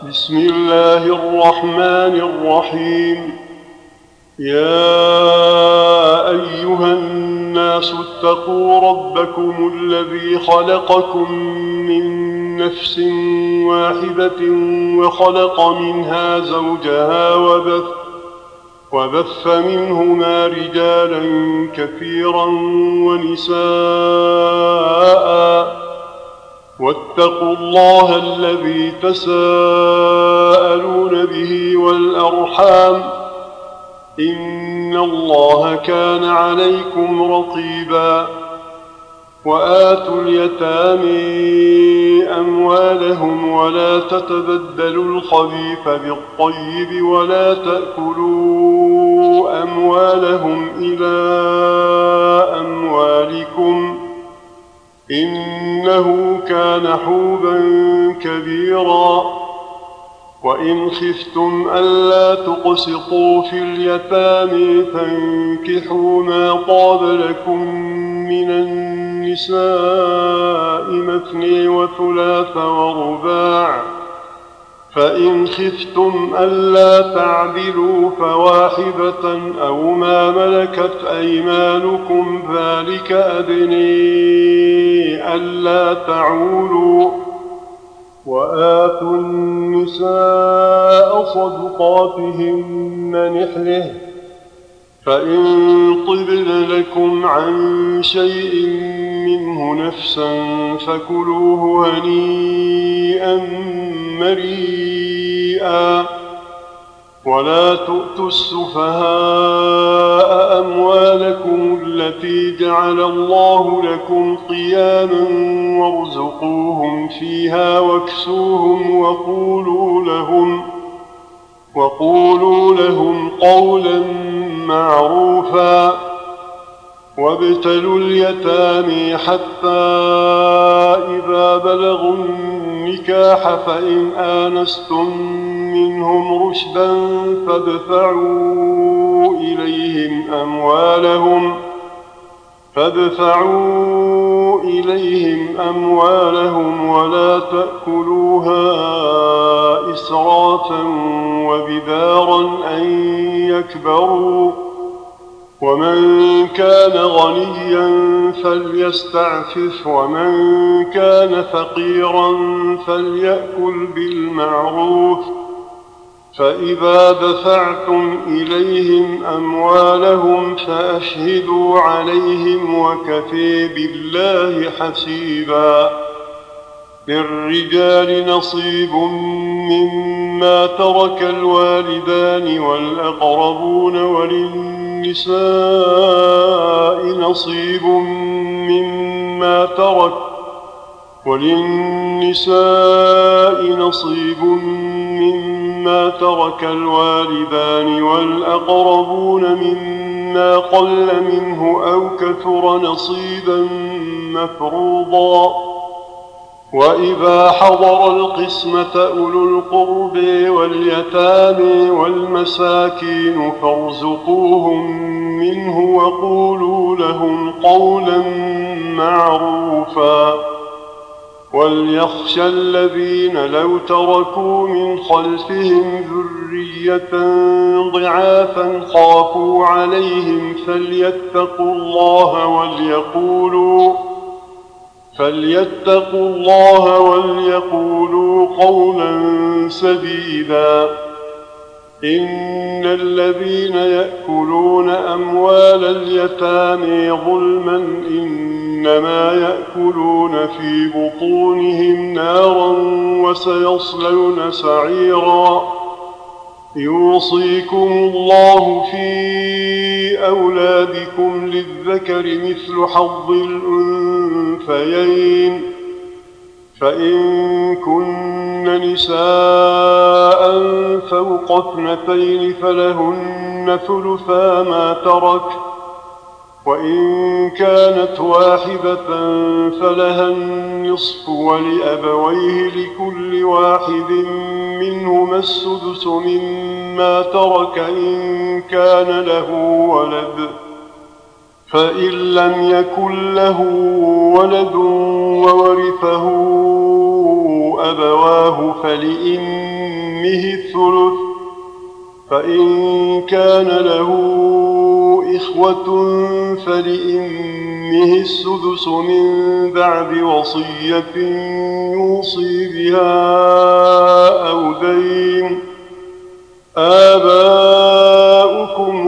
بسم الله الرحمن الرحيم. يا أيها الناس اتقوا ربكم الذي خلقكم من نفس واحدة وخلق منها زوجها وبث منهما رجالا كثيرا ونساء، واتقوا الله الذي تساءلون به والأرحام، إن الله كان عليكم رقيبا. وآتوا اليتامى أموالهم ولا تتبدلوا الخبيث بالطيب ولا تأكلوا أموالهم إلى أموالكم، إنه كان حوبا كبيرا. وإن خفتم ألا تقسطوا في اليتامى فانكحوا ما طاب لكم من النساء مثني وثلاث ورباع، فإن خفتم ألا تعدلوا فواحدة أو ما ملكت أيمانكم ذلك أدني ألا تعولوا. وآتوا النساء صدقاتهن نحله، فإن طبن لكم عن شيء منه نفسا فكلوه هنيئا مريئا. ولا تؤتوا السفهاء أموالكم التي جعل الله لكم قياما وارزقوهم فيها واكسوهم وقولوا لهم قولا معروفا. وابتلوا اليتامى حتى إذا بلغوا النكاح فإن آنستم منهم رشدا فادفعوا إليهم أموالهم ولا تأكلوها إسرافا وبدارا أن يكبروا. ومن كان غنيا فليستعفف، ومن كان فقيرا فليأكل بالمعروف. فإذا دفعتم إليهم أموالهم فأشهدوا عليهم وكفى بالله حسيبا. للرجال نصيب مما ترك الوالدان والأقربون، وللنساء نصيب مما ترك الوالدان والأقربون مما قل منه أو كثر نصيبا مفروضا. وإذا حضر القسمة أولو القرب واليتامى والمساكين فارزقوهم منه وقولوا لهم قولا معروفا. وليخشى الذين لو تركوا من خلفهم ذرية ضعافا خافوا عليهم فليتقوا الله وليقولوا قولا سديدا. إن الذين يأكلون أموال اليتامى ظلما إنما يأكلون في بطونهم نارا وسيصلون سعيرا. يوصيكم الله في أولادكم للذكر مثل حظ الأنثيين، فإن كن نساء فوق 2 فلهن ثلثا ما ترك، وإن كانت واحدة فلها النصف، ولأبويه لكل واحد منهما السدس مما ترك إن كان له ولد. فإن لم يكن له ولد وورثه أبواه فلأمه لأمه الثلث، فإن كان له إخوة فلأمه السدس من بعد وصية يوصي بها أو دين. آباؤكم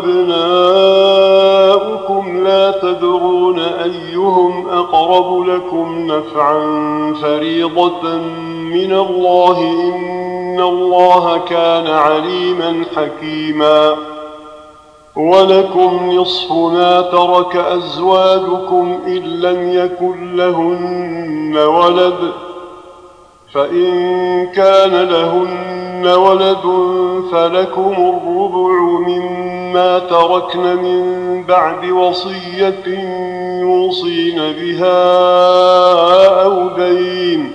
وأبناؤكم لا تدرون أيهم أقرب لكم نفعا فريضة من الله إن الله كان عليما حكيما. ولكم نصف ما ترك أزواجكم إن لم يكن لهن ولد، فإن كان لهن ولد فلكم الربع مما تركن من بعد وصية يوصين بها أو دين،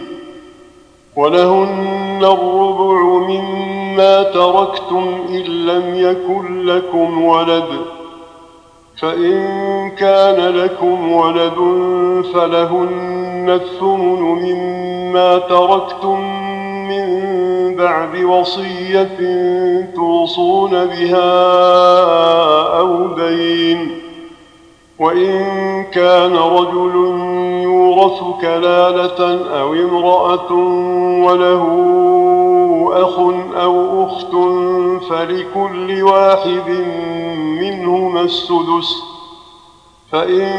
ولهن الربع مما تركتم إن لم يكن لكم ولد، فإن كان لكم ولد فلهن الثمن مما تركتم من بعد وصية توصون بها أو دين. وإن كان رجل يورث كلالة أو امرأة وله أخ أو أخت فلكل واحد منهما السدس، فإن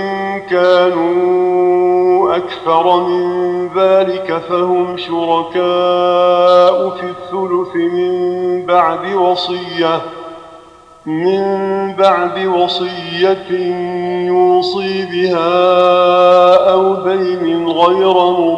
كانوا أكثر من ذلك فهم شركاء في الثلث من بعد وصية يوصي بها أو دين غير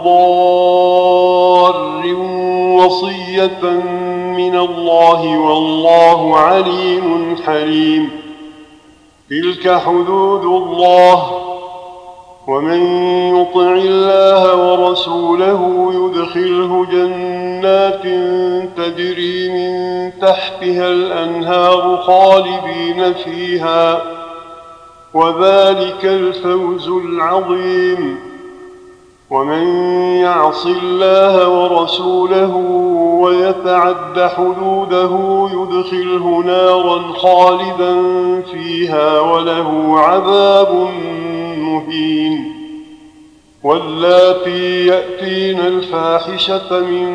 مضار، وصية من الله والله عليم حليم. تلك حدود الله، ومن يطع الله ورسوله يدخله جنات تجري من تحتها الأنهار خالدين فيها، وذلك الفوز العظيم. ومن يعص الله ورسوله ويتعد حدوده يدخله نارا خالدا فيها وله عذاب مهين. واللاتي يأتين الفاحشة من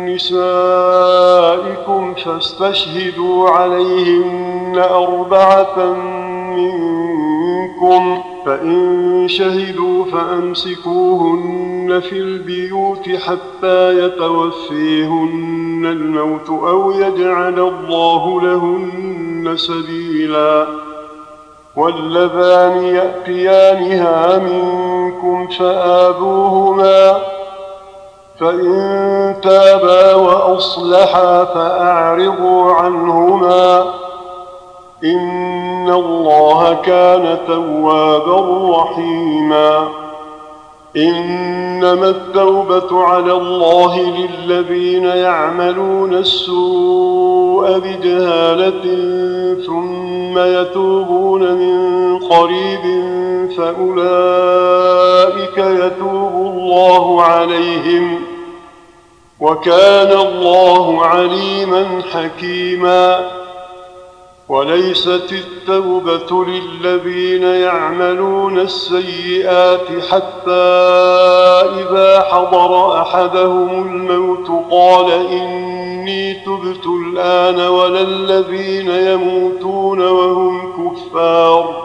نسائكم فاستشهدوا عليهن 4 منكم، فإن شهدوا فأمسكوهن في البيوت حتى يتوفيهن الموت أو يجعل الله لهن سبيلا. واللذان يأتيانها منكم فآذوهما، فإن تابا وأصلحا فأعرضوا عنهما، إن الله كان توابا رحيما. إنما التوبة على الله للذين يعملون السوء بجهالة ثم يتوبون من قريب فأولئك يتوب الله عليهم، وكان الله عليما حكيما. وليست التوبة للذين يعملون السيئات حتى إذا حضر أحدهم الموت قال إني تبت الآن، ولا الذين يموتون وهم كفار،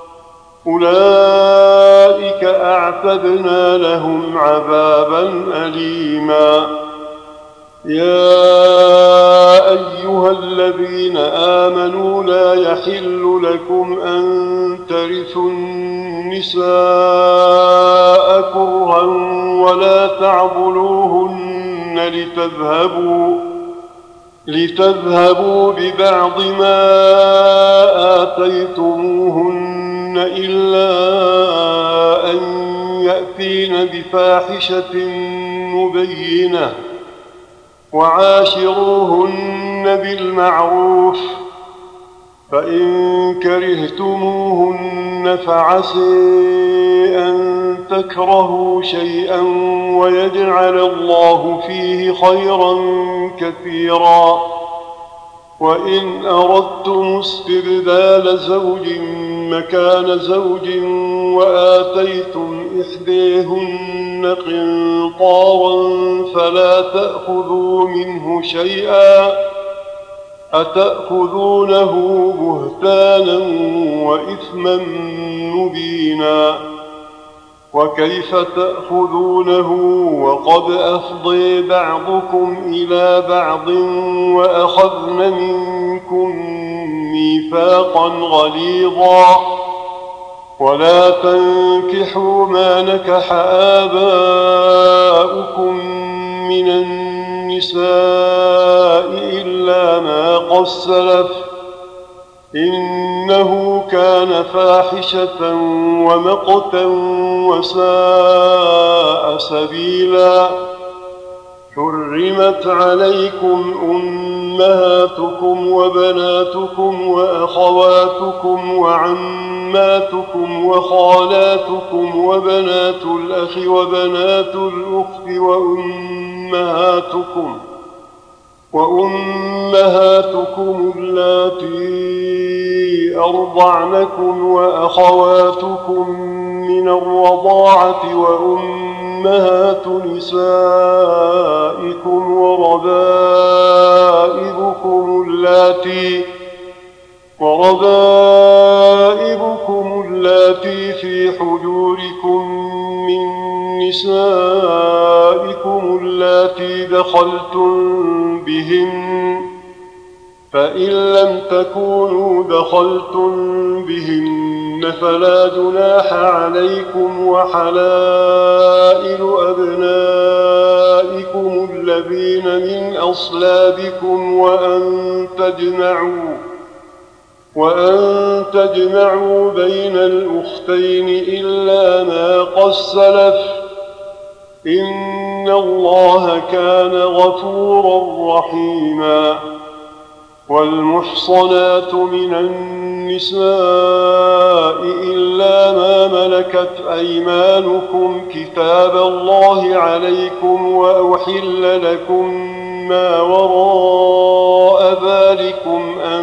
أولئك أعتدنا لهم عذابا أليما. يا أيها الذين آمنوا لا يحل لكم أن ترثوا النساء كرها ولا تعضلوهن لتذهبوا ببعض ما آتيتموهن إلا أن يأتين بفاحشة مبينة، وعاشروهن بالمعروف، فإن كرهتموهن فعسى أن تكرهوا شيئا ويجعل الله فيه خيرا كثيرا. وإن أردتم استبدال زوج مكان زوج وآتيتم إحديهن قنطارا فلا تأخذوا منه شيئا أتأخذونه بهتانا وإثما مبينا. وكيف تأخذونه وقد أفضي بعضكم إلى بعض وأخذن منكم ميثاقا غليظا. ولا تنكحوا ما نكح آباؤكم من النساء إلا ما قد سلف إنه كان فاحشة ومقتا وساء سبيلا. حرمت عليكم أمهاتكم وبناتكم وأخواتكم وعماتكم وخالاتكم وبنات الأخ وبنات الأخت وأمهاتكم اللاتي أرضعنكم وأخواتكم من الرضاعة وأمهات نسائكم وربائبكم اللاتي في حجوركم من نسائكم اللاتي دخلتم بهن فإن لم تكونوا دخلتم بهن فلا جناح عليكم وحلائل أبنائكم الذين من أصلابكم وأن تجمعوا بين الأختين إلا ما قد سلف إن الله كان غفورا رحيما. والمحصنات من النساء إلا ما ملكت أيمانكم كتاب الله عليكم وأحل لكم ما وراء ذلكم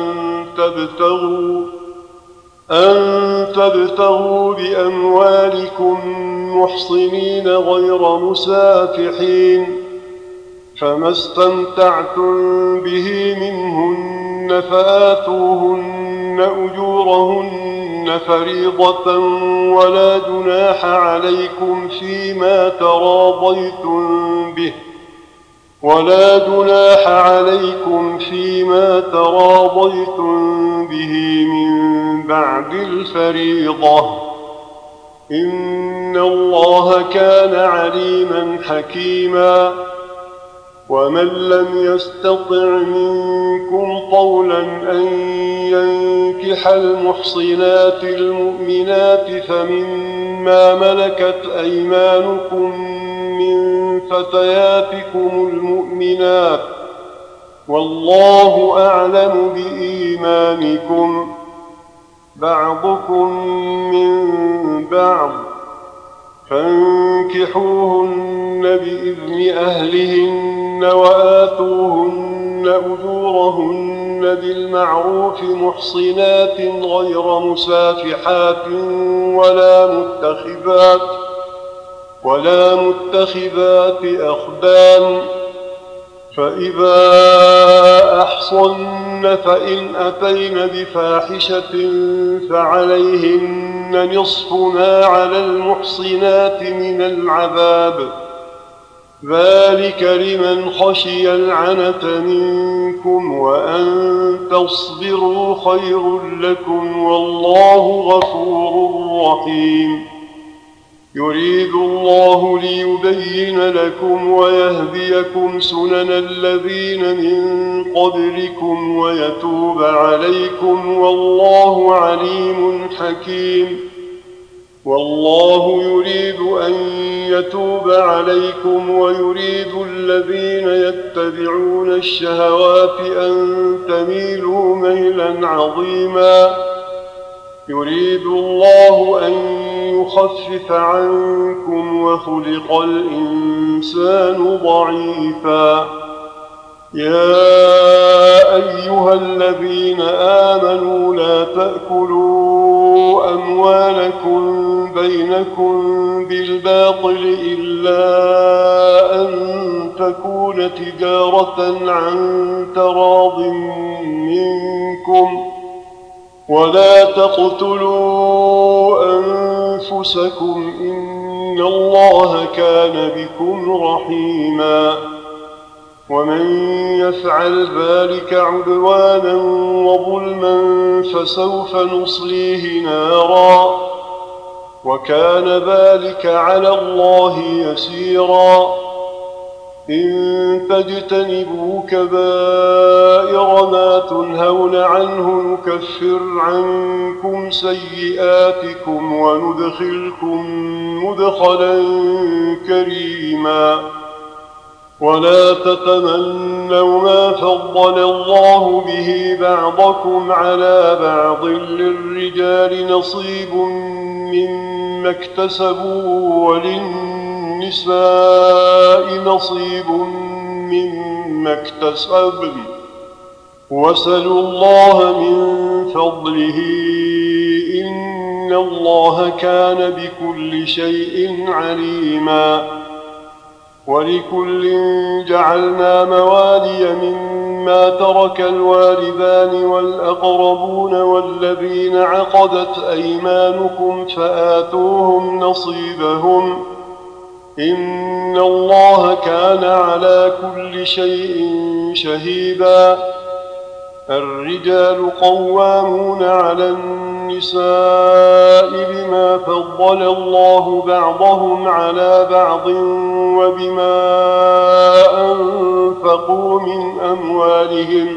أن تبتغوا بأموالكم محصنين غير مسافحين فما استمتعتم به منهن فآتوهن أجورهن فريضة ولا جناح عليكم فيما تراضيتم به من بعد الفريضة إن الله كان عليما حكيما. ومن لم يستطع منكم طولا أن ينكح المحصنات المؤمنات فمما ملكت أيمانكم من فتياتكم المؤمنات والله أعلم بإيمانكم بعضكم من بعض فانكحوهن بإذن أهلهن وآتوهن أجورهن بالمعروف محصنات غير مسافحات ولا متخذات أخدان. فإذا أحصن فإن أتين بفاحشة فعليهن نصف ما على المحصنات من العذاب ذلك لمن خشي العنة منكم وأن تصبروا خير لكم والله غفور رحيم. يريد الله ليبين لكم ويهديكم سنن الذين من قبلكم ويتوب عليكم والله عليم حكيم. والله يريد أن يتوب عليكم ويريد الذين يتبعون الشهوات أن تميلوا ميلا عظيما. يريد الله أن يخفف عنكم وخلق الإنسان ضعيفا. يا أيها الذين آمنوا لا تأكلوا أموالكم بينكم بالباطل إلا أن تكون تجارة عن تراض منكم، ولا تقتلوا أنفسكم إن الله كان بكم رحيما. ومن يفعل ذلك عدوانا وظلما فسوف نصليه نارا، وكان ذلك على الله يسيرا. إن تجتنبوا كبائر ما تنهون عنه نكفر عنكم سيئاتكم وندخلكم مدخلا كريما. ولا تتمنوا ما فضل الله به بعضكم على بعض، للرجال نصيب مما اكتسبوا وللنساء نصيب مما اكتسبن، واسألوا الله من فضله إن الله كان بكل شيء عليما. ولكل جعلنا موالي مما ترك الوالدان والأقربون والذين عقدت أيمانكم فآتوهم نصيبهم، إن الله كان على كل شيء شهيدا. الرجال قوامون على النساء بما فضل الله بعضهم على بعض وبما أنفقوا من أموالهم،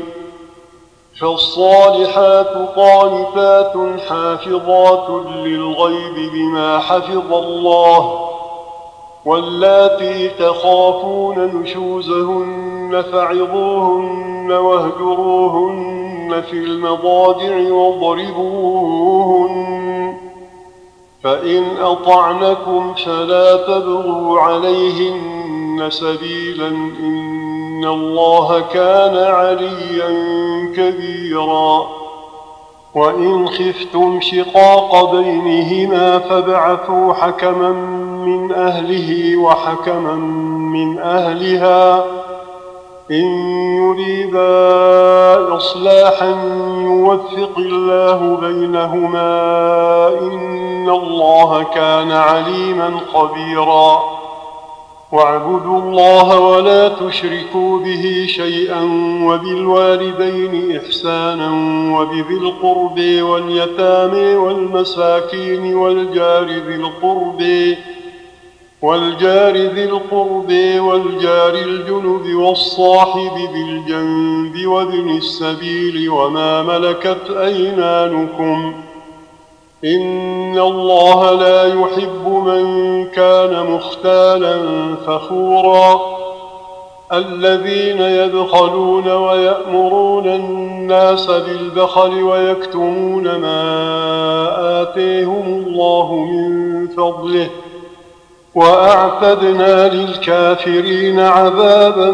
فالصالحات قانتات حافظات للغيب بما حفظ الله، واللاتي تخافون نشوزهن فعظوهن واهجروهن في المضاجع واضربوهن، فإن أطعنكم فلا تبغوا عليهن سبيلا إن الله كان عليا كبيرا. وإن خفتم شقاق بينهما فابعثوا حكما من أهله وحكما من أهلها إن يريدا إصلاحا يوفق الله بينهما إن الله كان عليما خبيرا. واعبدوا الله ولا تشركوا به شيئا وبالوالدين إحسانا وبذي القرب واليتامى والمساكين والجار ذي القرب والجار الجنب والصاحب بالجنب وابن السبيل وما ملكت أيمانكم إن الله لا يحب من كان مختالا فخورا. الذين يبخلون ويأمرون الناس بالبخل ويكتمون ما آتيهم الله من فضله وأعتدنا للكافرين عذابا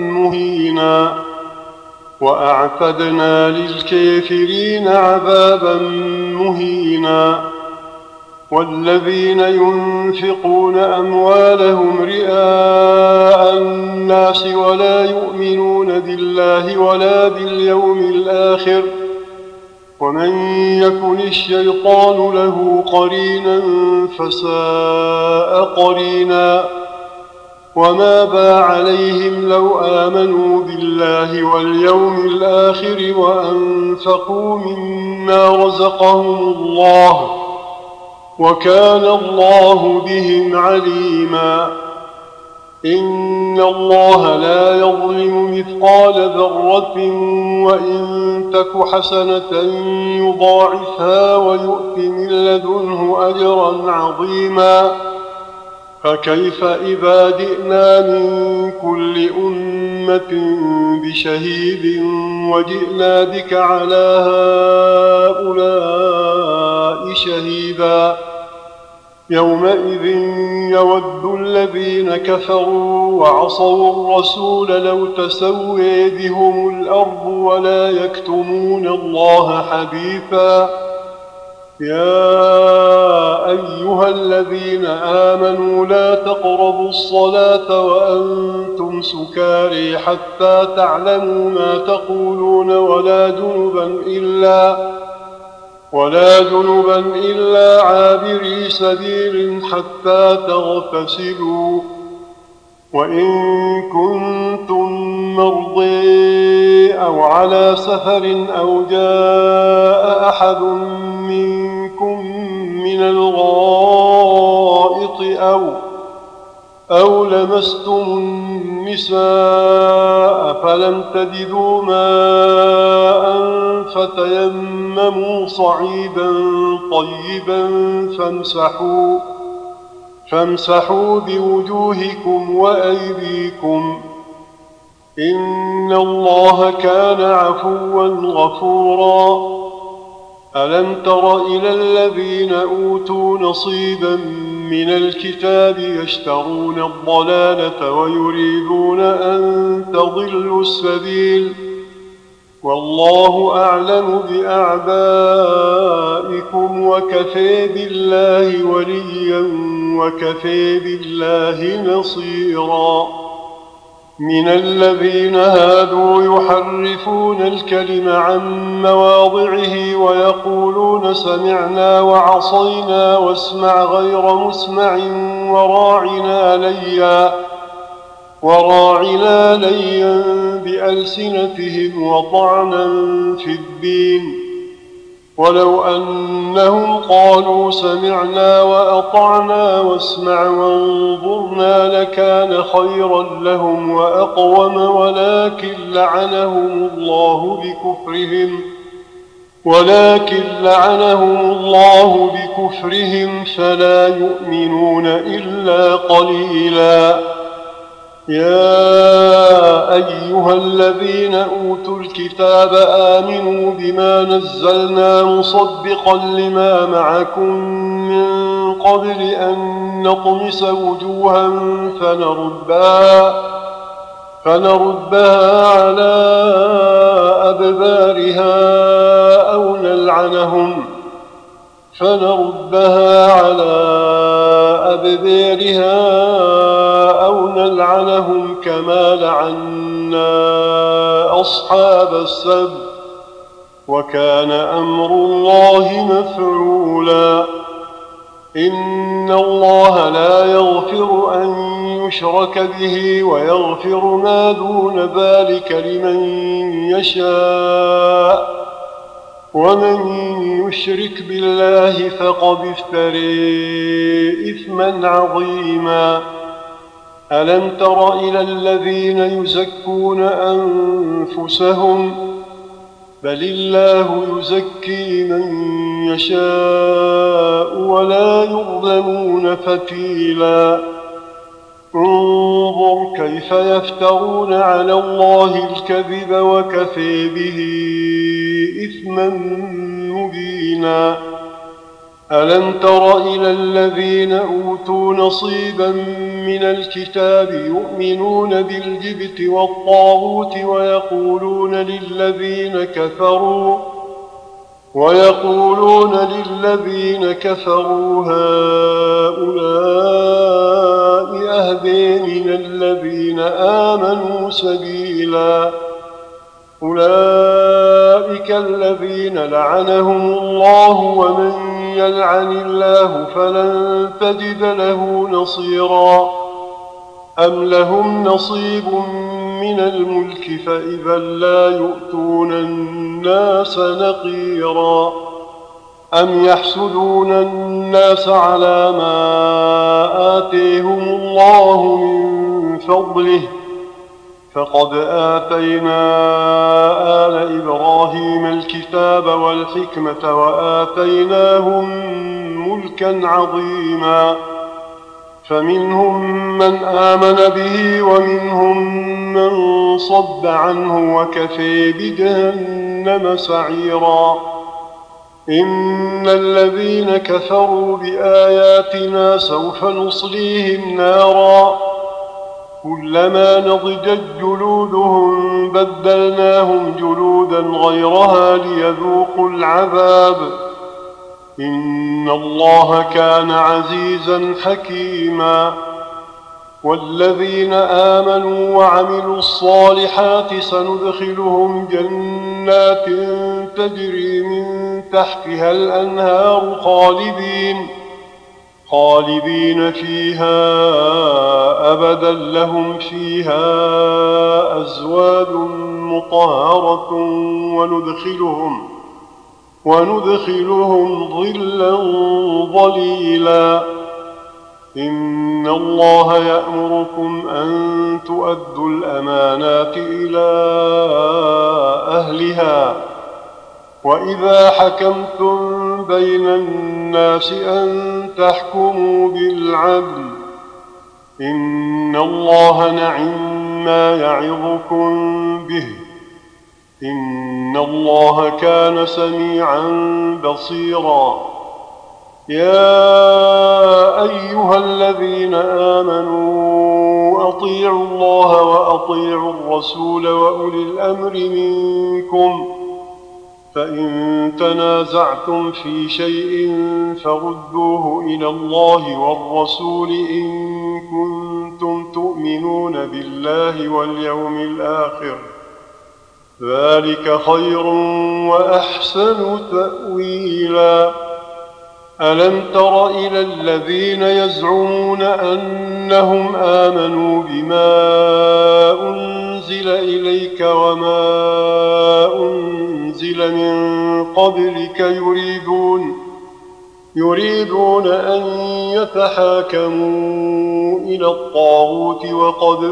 مهينا. والذين ينفقون أموالهم رئاء الناس ولا يؤمنون بالله ولا باليوم الآخر ومن يكن الشيطان له قرينا فساء قرينا. وماذا عليهم لو آمنوا بالله واليوم الآخر وأنفقوا مما رزقهم الله وكان الله بهم عليما. إن الله لا يظلم مثقال ذرة وإن تك حسنة يضاعفها ويؤت من لدنه أجرا عظيما. فكيف إذا جئنا من كل أمة بشهيد وجئنا بك على هؤلاء شهيدا يومئذ يود الذين كفروا وعصوا الرسول لو تسوي بهم الأرض ولا يكتمون الله حديثا يا أيها الذين آمنوا لا تقربوا الصلاة وأنتم سكاري حتى تعلموا ما تقولون ولا جنبا إلا عابري سبيل حتى تغتسلوا وإن كنتم مرضي أو على سفر أو جاء أحد منكم من الغائط أو لمستم النساء فلم تجدوا ماء فتيمموا صعيدا طيبا فامسحوا بوجوهكم وأيديكم إن الله كان عفوا غفورا ألم تر إلى الذين أوتوا نصيبا من الكتاب يشترون الضلالة ويريدون أن تضلوا السبيل والله أعلم بأعدائكم وكفى بالله وليا وكفى بالله نصيرا من الذين هادوا يحرفون الكلم عن مواضعه ويقولون سمعنا وعصينا واسمع غير مسمع وراعنا ليا بألسنتهم وطعنا في الدين ولو أنهم قالوا سمعنا وأطعنا واسمع وانظرنا لكان خيرا لهم وأقوم ولكن لعنهم الله بكفرهم فلا يؤمنون إلا قليلا يا أيها الذين أوتوا الكتاب آمنوا بما نزلنا مصدقا لما معكم من قبل أن نطمس وجوها فنردها على أدبارها أو نلعنهم كما لعنا أصحاب السبت وكان أمر الله مفعولا إن الله لا يغفر أن يشرك به ويغفر ما دون ذلك لمن يشاء ومن يشرك بالله فقد افتري إثما عظيما ألم تر إلى الذين يزكون أنفسهم بل الله يزكي من يشاء ولا يظلمون فتيلا انظر كيف يفترون على الله الكذب وكفى به إثما مبينا ألم تر إلى الذين أوتوا نصيبا من الكتاب يؤمنون بالجبت والطاغوت ويقولون للذين كفروا هؤلاء أهدى من الذين آمنوا سبيلا أولئك الذين لعنهم الله ومن يلعن الله فلن تجد له نصيرا أم لهم نصيب من الملك فإذا لا يؤتون الناس نقيرا أم يحسدون الناس على ما آتيهم الله من فضله فقد آتينا آل إبراهيم الكتاب والحكمة وآتيناهم ملكا عظيما فمنهم من آمن به ومنهم من صد عنه وكفى بجهنم سعيرا إن الذين كفروا بآياتنا سوف نصليهم نارا كلما نضجت جلودهم بدلناهم جلودا غيرها ليذوقوا العذاب إن الله كان عزيزا حكيما والذين آمنوا وعملوا الصالحات سندخلهم جنات تجري من تحتها الأنهار خالدين فيها أبدا لهم فيها أزواج مطهرة وندخلهم ظلا ظليلا إن الله يأمركم أن تؤدوا الأمانات إلى أهلها وإذا حكمتم بين الناس أن تحكموا بالعدل إن الله نعم ما يعظكم به إن الله كان سميعا بصيرا يا أيها الذين آمنوا أطيعوا الله وأطيعوا الرسول وأولي الأمر منكم فإن تنازعتم في شيء فردوه إلى الله والرسول إن كنتم تؤمنون بالله واليوم الآخر ذلك خير وأحسن تأويلا ألم تر إلى الذين يزعمون أنهم آمنوا بما أنزل إليك وما أنزل من قبلك يريدون أن يتحاكموا إلى الطاغوت وقد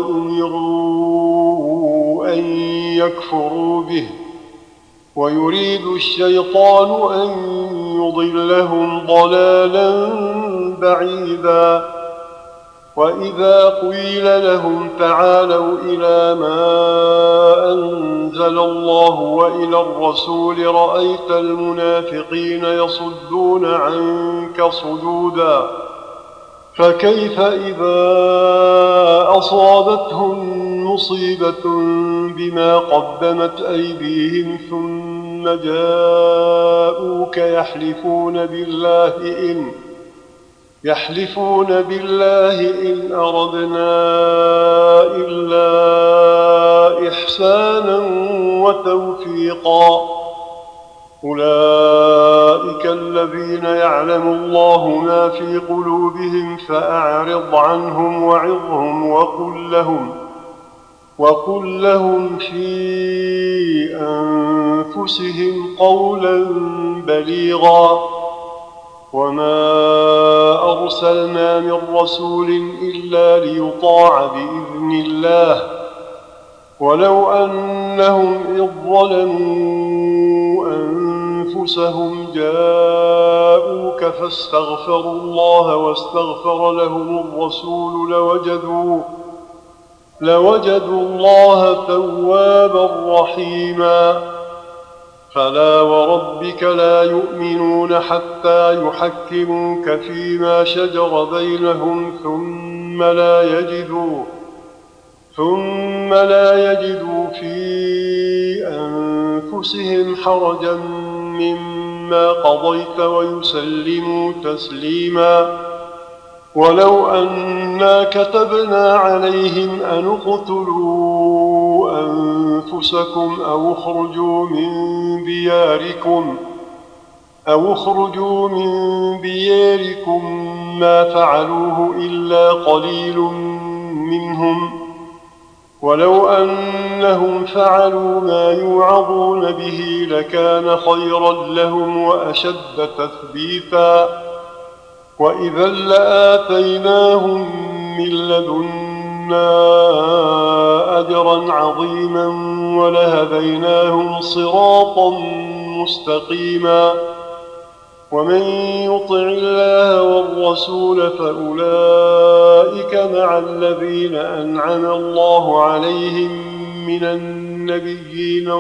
أمروا أن يكفروا به ويريد الشيطان أن يضلهم ضلالا بعيدا وإذا قيل لهم تعالوا إلى ما أنزل الله وإلى الرسول رأيت المنافقين يصدون عنك صدودا فكيف إذا أصابتهم مصيبة بما قدمت أيديهم ثم جاءوك يحلفون بالله إن أردنا إلا إحسانا وتوفيقا أولئك الذين يعلم الله ما في قلوبهم فأعرض عنهم وعظهم وقل لهم في أنفسهم قولا بليغا وما أرسلنا من رسول إلا ليطاع بإذن الله ولو أنهم إذ ظلموا أنفسهم جاءوك فاستغفروا الله واستغفر لهم الرسول لوجدوا الله توابا رحيما فلا وربك لا يؤمنون حتى يحكموك فيما شجر بينهم ثم لا يجدوا في أنفسهم حرجا مما قضيت ويسلموا تسليما ولو أنا كتبنا عليهم أن اقتلوا أنفسكم أو اخرجوا من دياركم ما فعلوه إلا قليل منهم ولو أنهم فعلوا ما يوعظون به لكان خيرا لهم وأشد تثبيتا وإذا لآتيناهم من لدنا أجرا عظيما ولهديناهم صراطا مستقيما ومن يطع الله والرسول فأولئك مع الذين أنعم الله عليهم من النبيين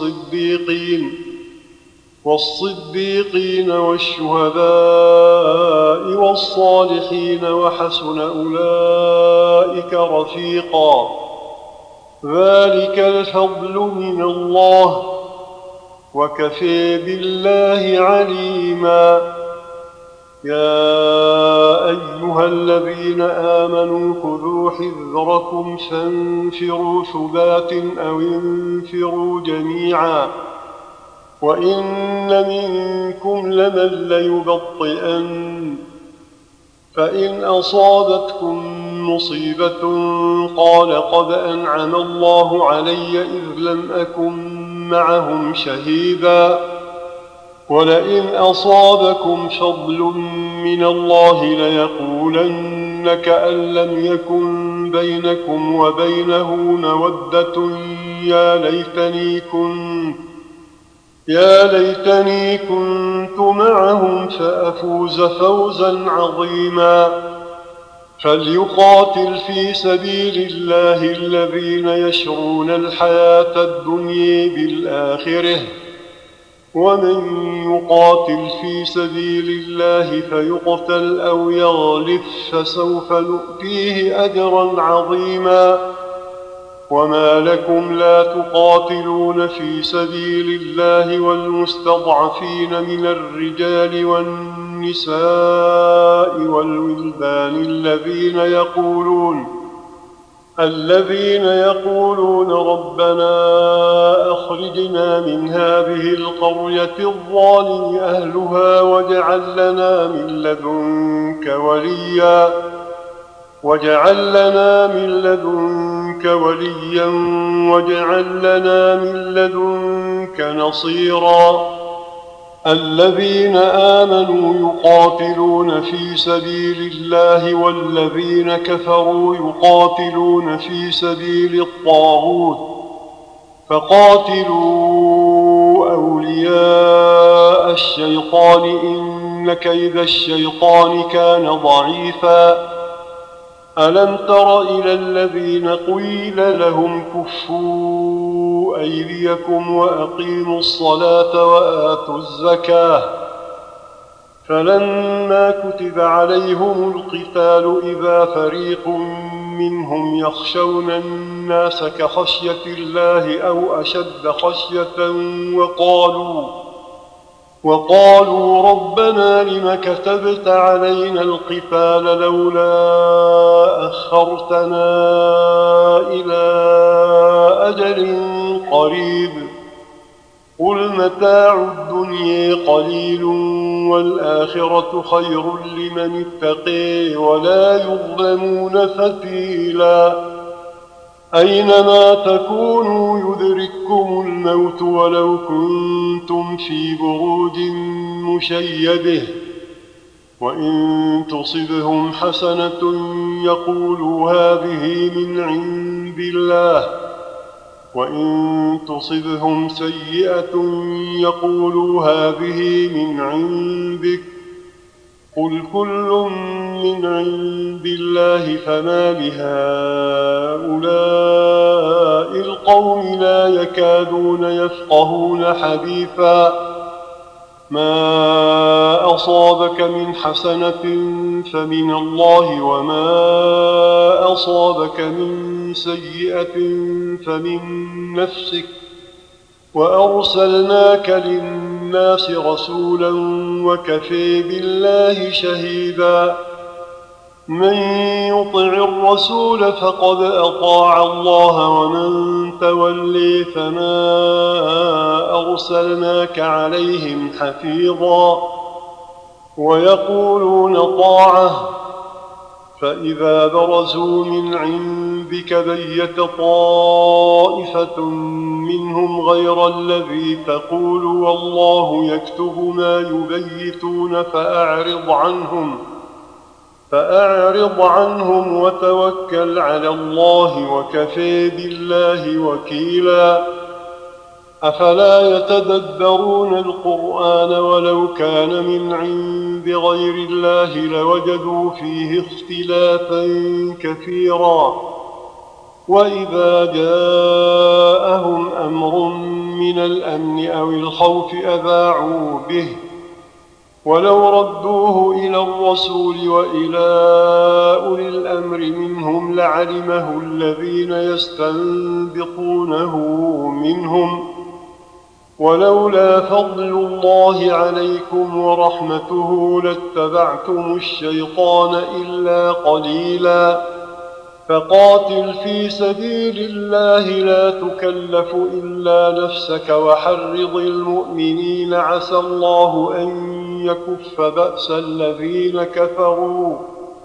والصديقين والشهداء والصالحين وحسن أولئك رفيقا. ذلك الفضل من الله وكفى بالله عليما. يا أيها الذين آمنوا خذوا حذركم فانفروا ثبات أو انفروا جميعا وإن منكم لمن ليبطئن فإن أصابتكم مصيبة قال قد أنعم الله علي إذ لم أكن معهم شهيدا ولئن أصابكم فضل من الله ليقولن كأن لم يكن بينكم وبينه مودة يا ليتني كنت معهم فأفوز فوزا عظيما. فليقاتل في سبيل الله الذين يشرون الحياة الدنيا بالآخرة ومن يقاتل في سبيل الله فيقتل أو يغلب فسوف نؤتيه أجرا عظيما. وما لكم لا تقاتلون في سبيل الله والمستضعفين من الرجال والنساء والولدان الذين يقولون ربنا أخرجنا من هذه القرية الظالم أهلها واجعل لنا من لدنك وليا واجعل لنا من لدنك نصيرا. الذين آمنوا يقاتلون في سبيل الله والذين كفروا يقاتلون في سبيل الطاغوت فقاتلوا أولياء الشيطان إن كيد الشيطان كان ضعيفا. ألم تر إلى الذين قيل لهم كفوا أيديكم وأقيموا الصلاة وآتوا الزكاة فلما كتب عليهم القتال إذا فريق منهم يخشون الناس كخشية الله أو أشد خشية وقالوا ربنا لم كتبت علينا القتال لولا أخرتنا إلى أجل قريب قل متاع الدنيا قليل والآخرة خير لمن اتقي ولا يظلمون فتيلا. أينما تكونوا يدرككم الموت ولو كنتم في بروج مشيده وإن تصبهم حسنة يقولوا هذه من عند الله وإن تصبهم سيئة يقولوا هذه من عندك قل كل من عند الله فما لهؤلاء القوم لا يكادون يفقهون حديثا. ما أصابك من حسنة فمن الله وما أصابك من سيئة فمن نفسك وأرسلناك للناس رسولا وكفى بالله شهيدا. من يطع الرسول فقد أطاع الله ومن تولي فما أرسلناك عليهم حفيظا. ويقولون طاعة فإذا برزوا من عندك بيت طائفة منهم غير الذي تقول والله يكتب ما يبيتون فأعرض عنهم وتوكل على الله وكفى بالله وكيلا. أفلا يتدبرون القرآن ولو كان من عند غير الله لوجدوا فيه اختلافا كثيرا وإذا جاءهم أمر من الأمن أو الخوف أذاعوا به ولو ردوه إلى الرسول وإلى أولي الأمر منهم لعلمه الذين يستنبطونه منهم ولولا فضل الله عليكم ورحمته لاتبعتم الشيطان إلا قليلا فقاتل في سبيل الله لا تكلف إلا نفسك وحرض المؤمنين عسى الله أن يكف بأس الذين كفروا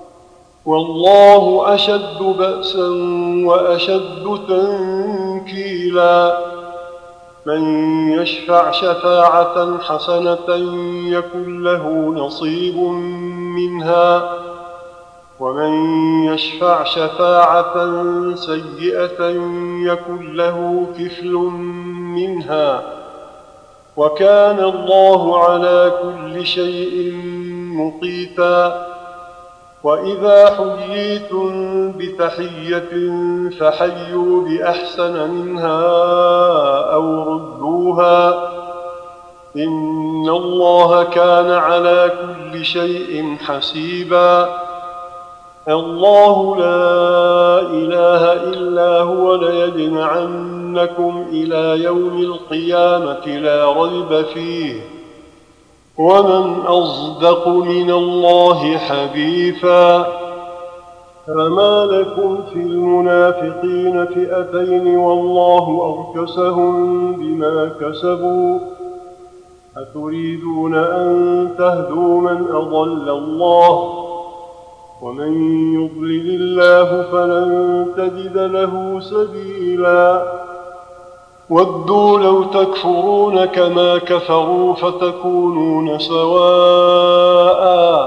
والله أشد بأسا وأشد تنكيلا من يشفع شفاعة حسنة يكن له نصيب منها ومن يشفع شفاعة سيئة يكن له كفل منها وكان الله على كل شيء مقيتا وإذا حييتم بتحية فحيوا بأحسن منها أو ردوها إن الله كان على كل شيء حسيبا الله لا إله إلا هو ليجمعنكم إلى يوم القيامة لا ريب فيه ومن أصدق من الله حديثا فما لكم في المنافقين فئتين والله أركسهم بما كسبوا أتريدون أن تهدوا من أضل الله ومن يضلل الله فلن تجد له سبيلا ودوا لو تكفرون كما كفروا فتكونون سواء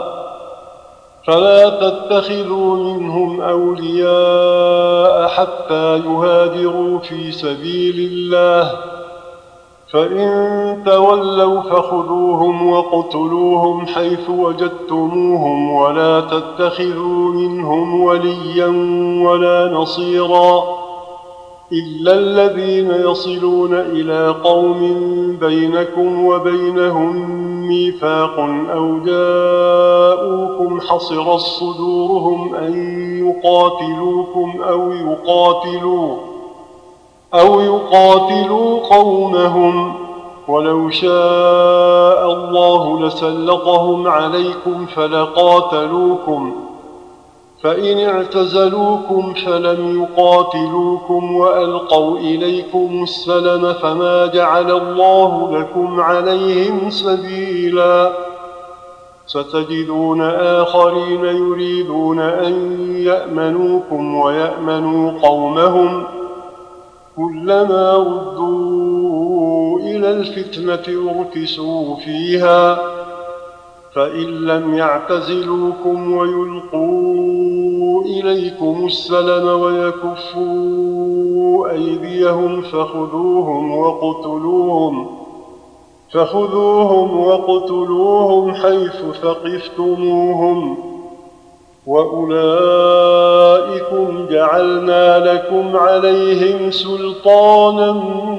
فلا تتخذوا منهم أولياء حتى يهاجروا في سبيل الله فإن تولوا فخذوهم واقتلوهم حيث وجدتموهم ولا تتخذوا منهم وليا ولا نصيرا إلا الذين يصلون إلى قوم بينكم وبينهم ميثاق أو جاءوكم حصرت صدورهم أن يقاتلوكم أو يقاتلوا قومهم ولو شاء الله لسلطهم عليكم فلقاتلوكم فإن اعتزلوكم فلم يقاتلوكم وألقوا إليكم السلم فما جعل الله لكم عليهم سبيلا ستجدون آخرين يريدون أن يأمنوكم ويأمنوا قومهم كلما ردوا إلى الفتنة أركسوا فيها فإن لم يعتزلوكم ويلقوا إليكم السلم ويكفوا أيديهم فخذوهم وقتلوهم حيث ثقفتموهم وأولئكم جعلنا لكم عليهم سلطانا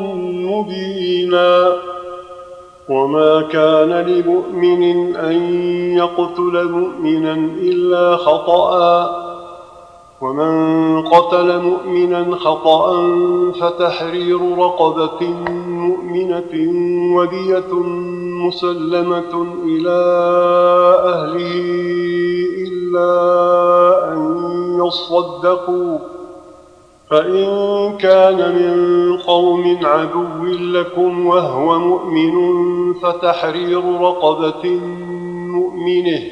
مبينا وما كان لمؤمن أن يقتل مؤمنا إلا خطأ ومن قتل مؤمنا خطأ فتحرير رقبة مؤمنة ودية مسلمة إلى أهله إلا أن يصدقوا فإن كان من قوم عدو لكم وهو مؤمن فتحرير رقبة مؤمنة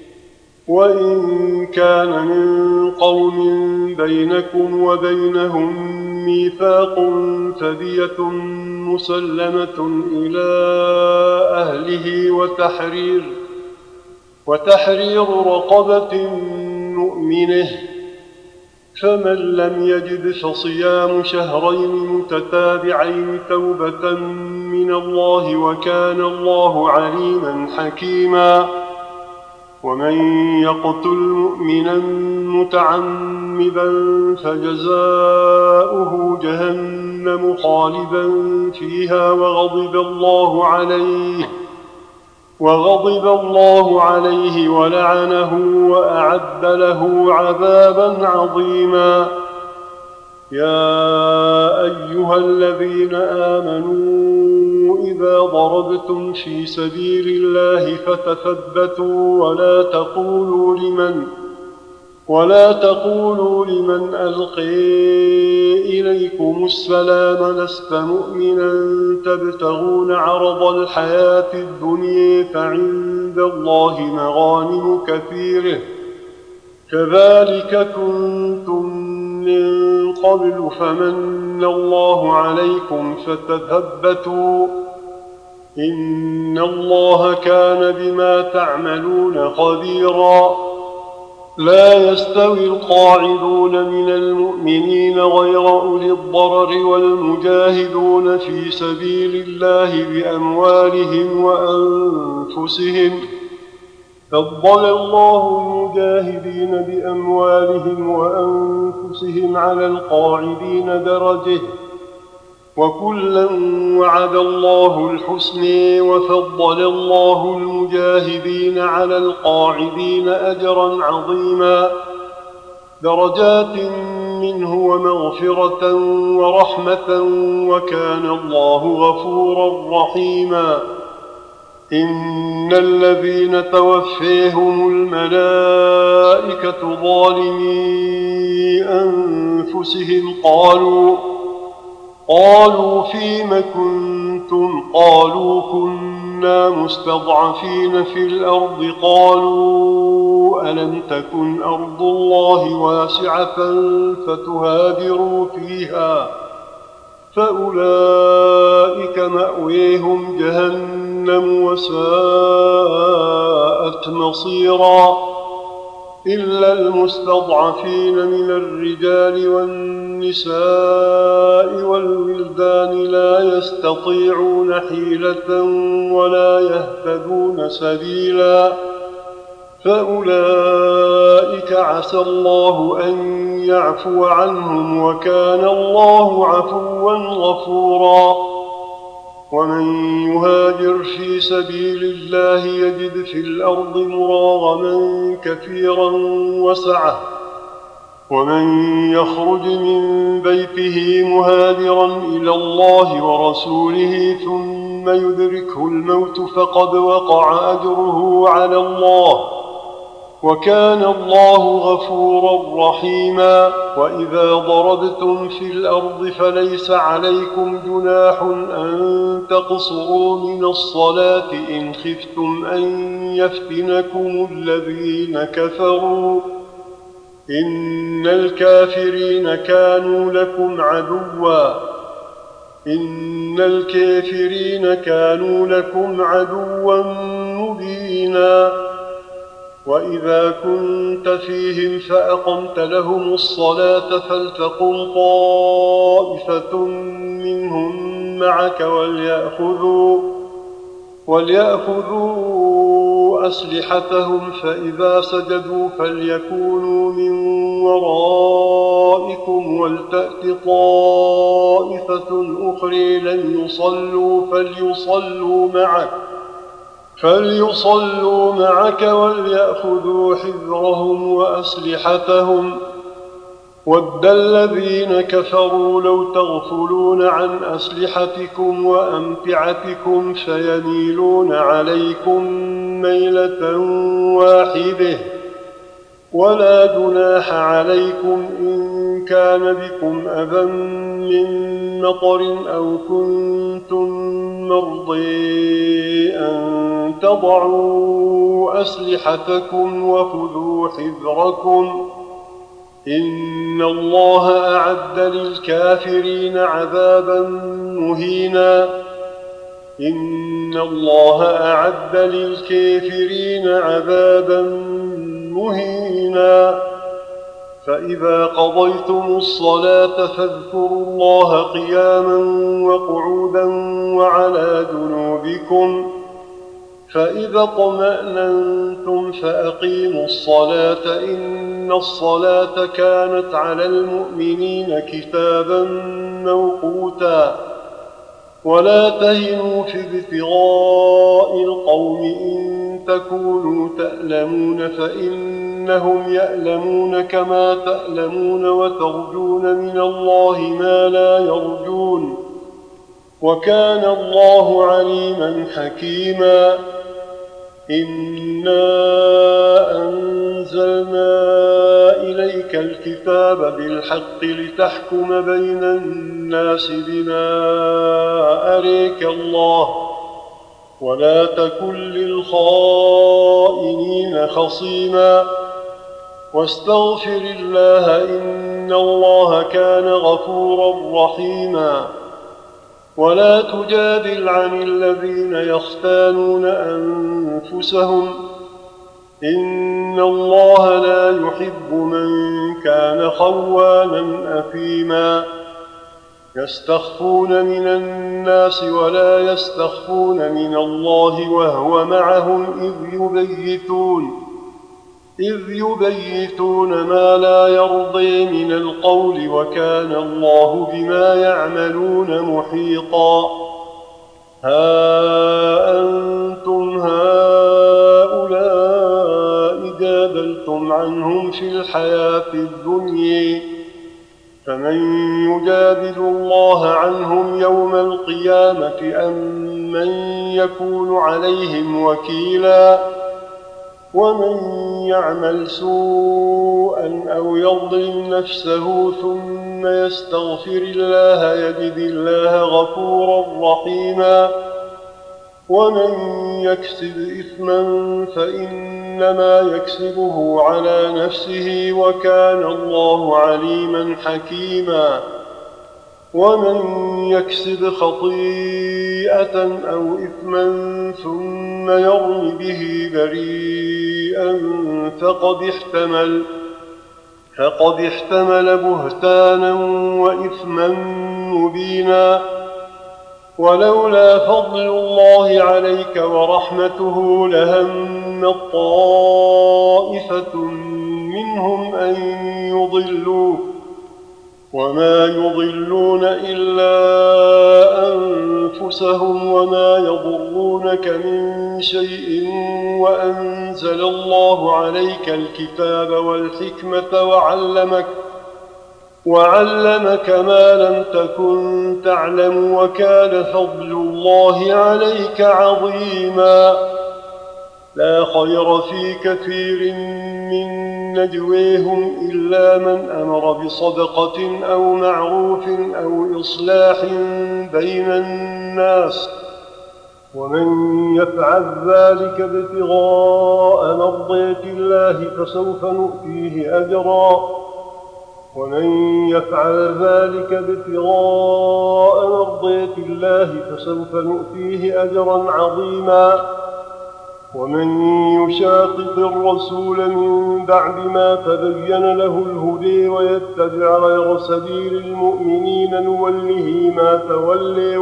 وإن كان من قوم بينكم وبينهم ميثاق فدية مسلمة إلى أهله وتحرير رقبة مؤمنة فمن لم يجد فصيام شهرين متتابعين توبة من الله وكان الله عليما حكيما. ومن يقتل مؤمنا متعمدا فجزاؤه جهنم خالدا فيها وغضب الله عليه ولعنه وأعد له عذابا عظيما. يا أيها الذين آمنوا إذا ضربتم في سبيل الله فتثبتوا ولا تقولوا لمن ألقي إليكم السلام لست مؤمنا تبتغون عرض الحياة الدنيا فعند الله مغانم كثيرة كذلك كنتم من قبل فمن الله عليكم فتثبتوا إن الله كان بما تعملون خبيرا. لا يستوي القاعدون من المؤمنين غير أولي الضرر والمجاهدون في سبيل الله بأموالهم وأنفسهم فضل الله المجاهدين بأموالهم وأنفسهم على القاعدين درجة وكلا وعد الله الحسنى وفضل الله المجاهدين على القاعدين أجرا عظيما درجات منه ومغفرة ورحمة وكان الله غفورا رحيما. إن الذين توفيهم الملائكة ظالمي أنفسهم قالوا فيم كنتم قالوا كنا مستضعفين في الأرض قالوا ألم تكن أرض الله واسعة فتهاجروا فيها فأولئك مأويهم جهنم وساءت مصيرا. إلا المستضعفين من الرجال والنساء والولدان لا يستطيعون حيلة ولا يهتدون سبيلا فأولئك عسى الله أن يعفو عنهم وكان الله عفوا غفورا. ومن يهاجر في سبيل الله يجد في الأرض مراغما كثيرا وسعة ومن يخرج من بيته مهاجرا إلى الله ورسوله ثم يدركه الموت فقد وقع أجره على الله وكان الله غفورا رحيما. وإذا ضربتم في الأرض فليس عليكم جناح أن تقصروا من الصلاة إن خفتم أن يفتنكم الذين كفروا إن الكافرين كانوا لكم عدوا مبينا. وإذا كنت فيهم فأقمت لهم الصلاة فلتقم طائفة منهم معك وليأخذوا أسلحتهم فإذا سجدوا فليكونوا من ورائكم ولتأت طائفة أخرى لم يصلوا فليصلوا معك وليأخذوا حذرهم وأسلحتهم. ود الذين كفروا لو تغفلون عن أسلحتكم وأمتعتكم فيميلون عليكم ميلة واحدة ولا جناح عليكم إن كان بكم أذى من مطر أو كنتم مرضي أن تضعوا أسلحتكم وخذوا حذركم إن الله أعد للكافرين عذابا مهينا. فإذا قضيتم الصلاة فاذكروا الله قياما وقعودا وعلى جنوبكم، فإذا اطمأننتم فأقيموا الصلاة إن الصلاة كانت على المؤمنين كتابا موقوتا. ولا تهنوا في ابتغاء القوم إن تكونوا تألمون فإنهم يألمون كما تألمون وترجون من الله ما لا يرجون، وكان الله عليما حكيما. إنا أنزلنا إليك الكتاب بالحق لتحكم بين الناس بما أريك الله، ولا تكن للخائنين خصيما، واستغفر الله إن الله كان غفورا رحيما. ولا تجادل عن الذين يختانون أنفسهم، إن الله لا يحب من كان خوانا أثيما. يستخفون من الناس ولا يستخفون من الله وهو معهم إذ يبيتون ما لا يرضي من القول، وكان الله بما يعملون محيطا. ها أنتم هؤلاء جادلتم عنهم في الحياة الدنيا، فمن يجادل الله عنهم يوم القيامة أم من يكون عليهم وكيلا؟ ومن يعمل سوءا أو يظلم نفسه ثم يستغفر الله يجد الله غفورا رحيما. ومن يكسب إثما فإنما يكسبه على نفسه، وكان الله عليما حكيما. ومن يكسب خطيئة أو إثما ثم يرم به بريئا فقد احتمل بهتانا وإثما مبينا. ولولا فضل الله عليك ورحمته لهم طائفة منهم أن يضلوك، وما يضلون إلا أنفسهم وما يضرونك من شيء، وأنزل الله عليك الكتاب والحكمة وعلمك ما لم تكن تعلم، وكان فضل الله عليك عظيما. لا خير في كثير من نجويهم إلا من أمر بصدقة أو معروف أو إصلاح بين الناس، ومن يفعل ذلك ابتغاء مرضات الله فسوف نؤتيه أجرا عظيما. ومن يشاقق الرسول من بعد ما تبين له الهدى ويتبع غير سبيل المؤمنين نوله ما تولي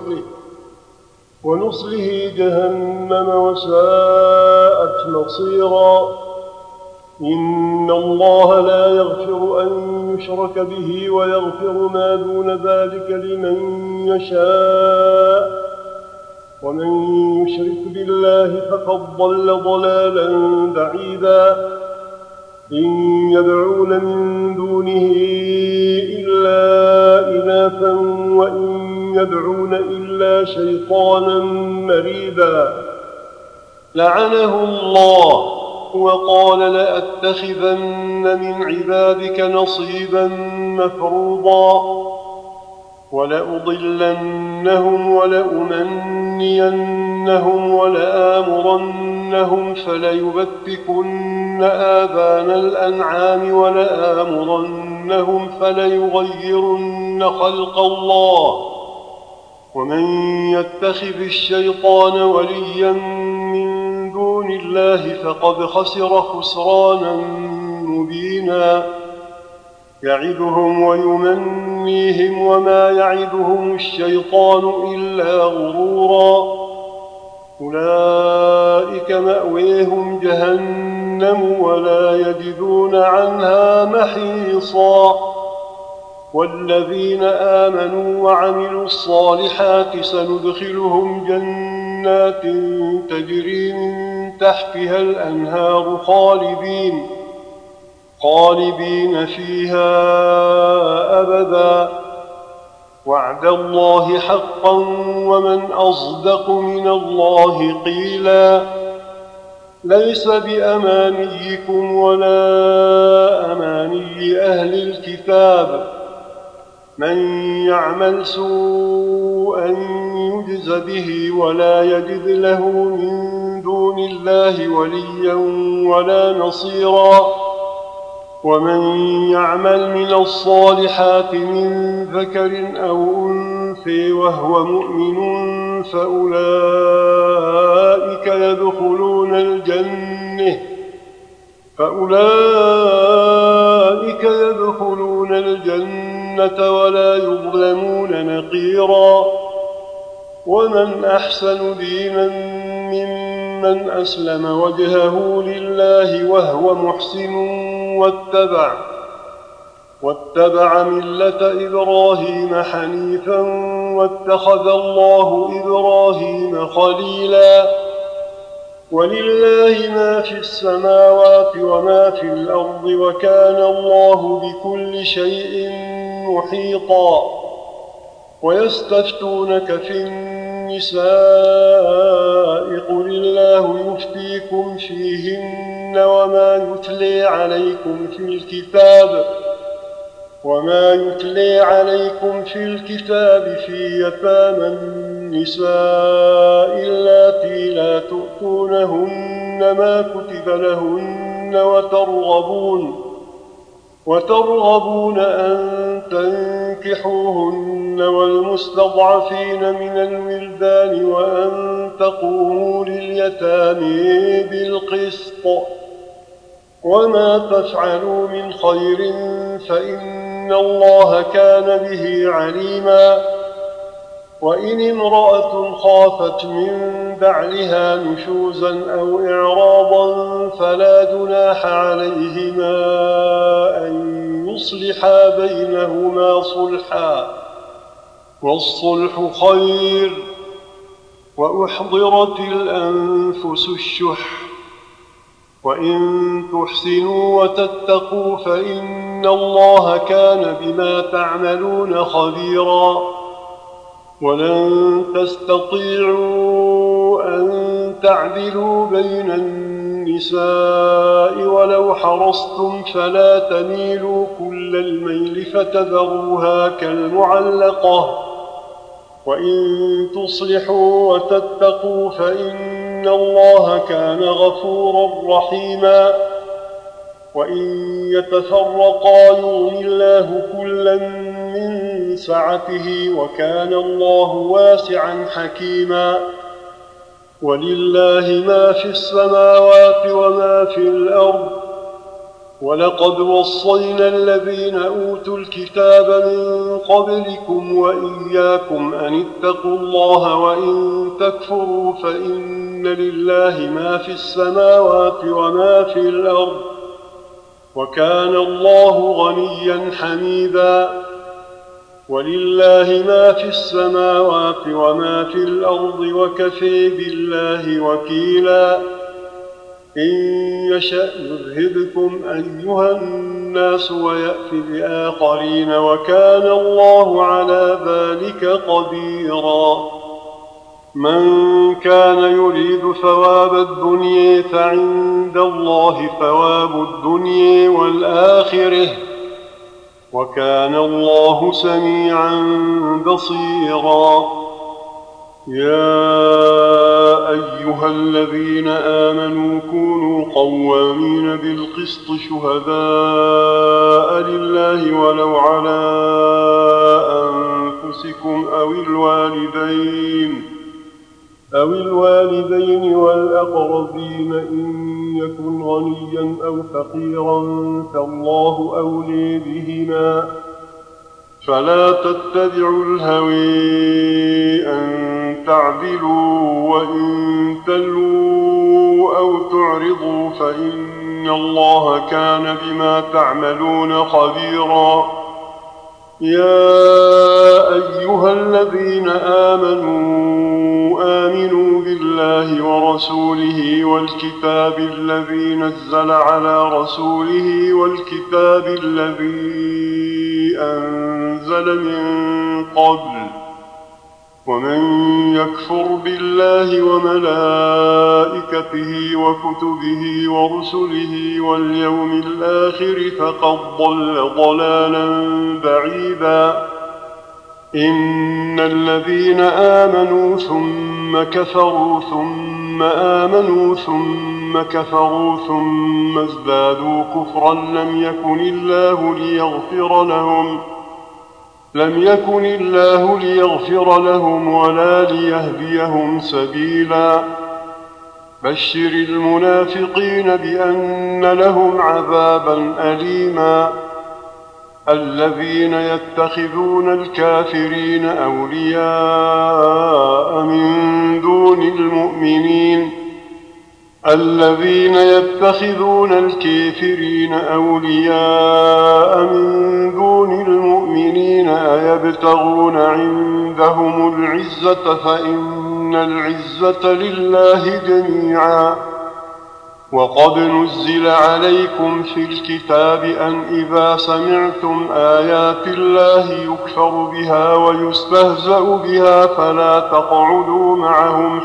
ونصله جهنم وساءت مصيرا. إن الله لا يغفر أن يشرك به ويغفر ما دون ذلك لمن يشاء، ومن يشرك بالله فقد ضل ضلالا بعيدا. إن يدعون من دونه إلا إناثا وإن يدعون إلا شيطانا مريدا لعنه الله وقال لأتخذن من عبادك نصيبا مفروضا ولأضلنهم ولأمنينهم ولآمرنهم فليبتكن آذان الأنعام ولآمرنهم فليغيرن خلق الله ومن يتخذ الشيطان وليا من دون الله فقد خسر خسرانا مبينا يعدهم ويمنيهم وما يعدهم الشيطان إلا غرورا أولئك مأويهم جهنم ولا يجدون عنها محيصا والذين آمنوا وعملوا الصالحات سندخلهم جنات تجري من تحتها الأنهار خالدين فيها أبدا وعد الله حقا ومن أصدق من الله قيلا ليس بأمانيكم ولا أماني أهل الكتاب من يعمل سوءا يجز به ولا يجد له من دون الله وليا ولا نصيرا ومن يعمل من الصالحات من ذكر أو أنثى وهو مؤمن فأولئك يدخلون الجنة ولا يظلمون نقيرا ومن أحسن دينا ممن أسلم وجهه لله وهو محسن واتبع ملة إبراهيم حنيفا واتخذ الله إبراهيم خليلا ولله ما في السماوات وما في الأرض وكان الله بكل شيء محيطا ويستفتونك في النساء قل الله يفتيكم فيهن وما يتلي عليكم في الكتاب في يتامى النساء اللاتي لا تؤتونهن ما كتب لهن وترغبون أن تنكحوهن والمستضعفين من الولدان وأن تقوموا لليتامى بالقسط وما تفعلوا من خير فإن الله كان به عليما وإن امرأة خافت من بعلها نشوزا أو إعراضا فلا جناح عليهما أن يصلحا بينهما صلحا والصلح خير وأحضرت الأنفس الشح وإن تحسنوا وتتقوا فإن الله كان بما تعملون خبيرا ولن تستطيعوا أن تعدلوا بين النساء ولو حرصتم فلا تميلوا كل الميل فتذروها كالمعلقة وإن تصلحوا وتتقوا فإن الله كان غفورا رحيما وإن يتفرقا يغن الله كلا من سعته وكان الله واسعا حكيما ولله ما في السماوات وما في الأرض ولقد وصينا الذين أوتوا الكتاب من قبلكم وإياكم أن اتقوا الله وإن تكفروا فإن لله ما في السماوات وما في الأرض وكان الله غنيا حميدا ولله ما في السماوات وما في الأرض وكفى بالله وكيلا إن يشأ يذهبكم أيها الناس ويأت بآخرين وكان الله على ذلك قديرا من كان يريد ثواب الدنيا فعند الله ثواب الدنيا والآخرة وكان الله سميعا بصيرا يا أيها الذين آمنوا كونوا قوامين بالقسط شهداء لله ولو على أنفسكم أو الوالدين أو الوالدين والأقربين إن يكن غنيا أو فقيرا فالله أولي بهما فلا تتبعوا الهوي أن تعدلوا وإن تلووا أو تعرضوا فإن الله كان بما تعملون خبيرا. يا أيها الذين آمنوا بالله ورسوله والكتاب الذي نزل على رسوله والكتاب الذي أنزل من قبل ومن يكفر بالله وملائكته وكتبه ورسله واليوم الآخر فقد ضل ضلالا بعيدا. إن الذين آمنوا ثم كفروا ثم آمنوا ثم كفروا ثم ازدادوا كفرا لم يكن الله ليغفر لهم ولا ليهديهم سبيلا. بشر المنافقين بأن لهم عذابا أليما. الذين يتخذون الكافرين أولياء من دون المؤمنين أيبتغون عندهم العزة فإن العزة لله جميعا. وقد نزل عليكم في الكتاب أن إذا سمعتم آيات الله يكفر بها ويستهزأ بها فلا تقعدوا معهم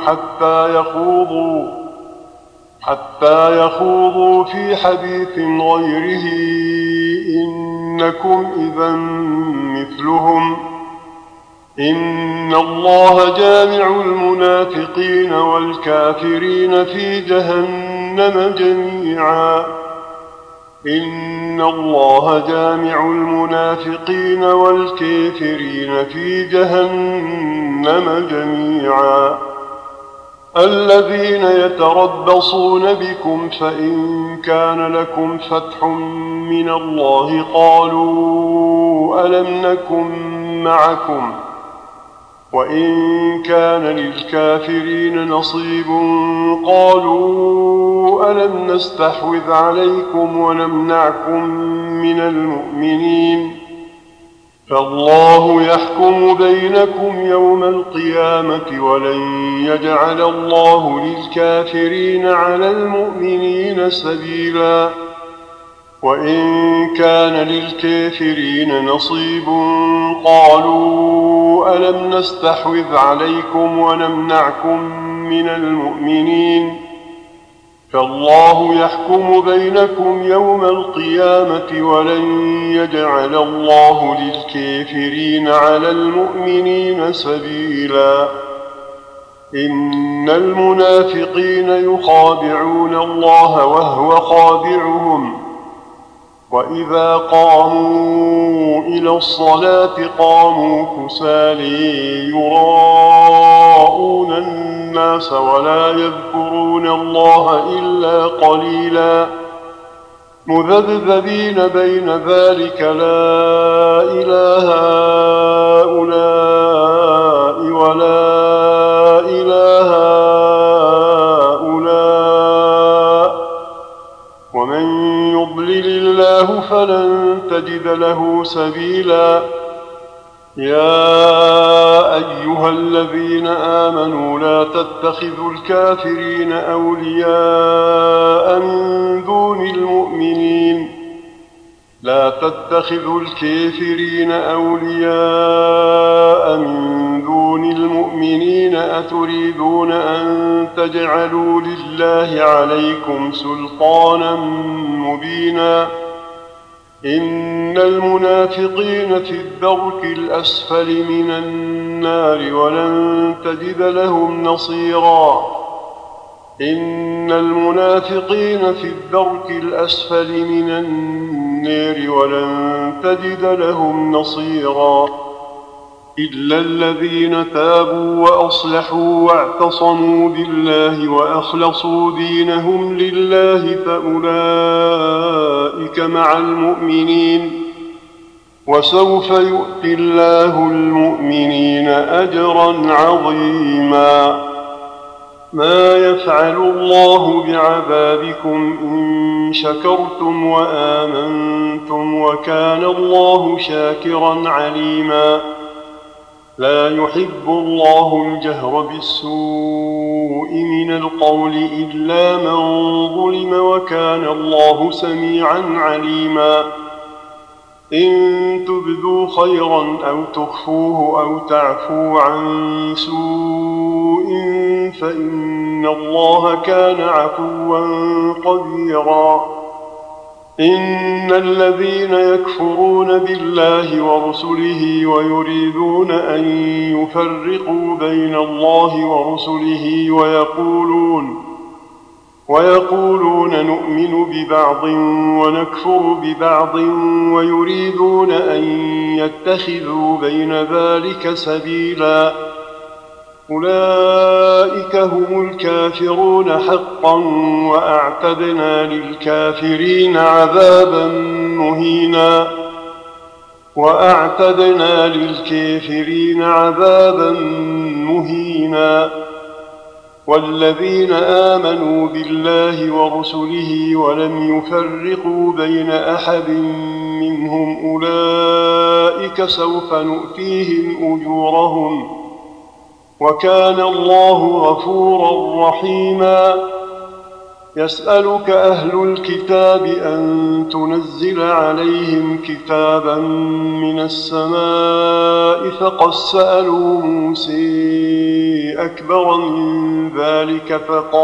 حتى يخوضوا في حديث غيره إنكم إذا مثلهم. إن الله جامع المنافقين والكافرين في جهنم جميعا. إن الله جامع المنافقين والكافرين في جهنم جميعا. الذين يتربصون بكم فإن كان لكم فتح من الله قالوا ألم نكن معكم وإن كان للكافرين نصيب قالوا ألم نستحوذ عليكم ونمنعكم من المؤمنين فالله يحكم بينكم يوم القيامة ولن يجعل الله للكافرين على المؤمنين سبيلا. وإن كان للكافرين نصيب قالوا ألم نستحوذ عليكم ونمنعكم من المؤمنين فالله يحكم بينكم يوم القيامة ولن يجعل الله للكافرين على المؤمنين سبيلا. إن المنافقين يخادعون الله وهو خادعهم وإذا قاموا إلى الصلاة قاموا كسالى يراءون الناس ولا يذكرون الله إلا قليلا مذبذبين بين ذلك لا إله هؤلاء ولا إله هؤلاء ومن يضلل الله فلن تجد له سبيلا. يا أيها الذين آمنوا لا تتخذوا الكافرين أولياء من دون المؤمنين أتريدون أن تجعلوا لله عليكم سلطانا مبينا. إن المنافقين في الدرك الأسفل من النار ولن تجد لهم نصيرا. إن المنافقين في الدرك الأسفل من النار ولن تجد لهم نصيرا. إلا الذين تابوا وأصلحوا واعتصموا بالله وأخلصوا دينهم لله فأولئك مع المؤمنين، وسوف يؤتي الله المؤمنين أجرا عظيما. ما يفعل الله بعذابكم إن شكرتم وآمنتم وكان الله شاكرا عليما. لا يحب الله الجهر بالسوء من القول إلا من ظلم وكان الله سميعا عليما. إن تبدوا خيرا أو تخفوه أو تعفوا عن سوء فإن الله كان عفوا قديرا. إن الذين يكفرون بالله ورسله ويريدون أن يفرقوا بين الله ورسله ويقولون نؤمن ببعض ونكفر ببعض ويريدون أن يتخذوا بين ذلك سبيلا. أولئك هم الكافرون حقا وأعتدنا للكافرين عذابا مهينا. والذين آمنوا بالله ورسله ولم يفرقوا بين أحد منهم أولئك سوف نؤتيهم أجورهم وكان الله غفورا رحيما. يسألك أهل الكتاب أن تنزل عليهم كتابا من السماء فقد سألوا موسى أكبر من ذلك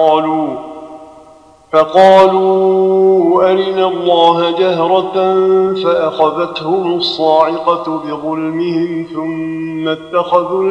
فقالوا أرنا الله جهرة فأخذتهم الصاعقة بظلمهم ثم اتخذوا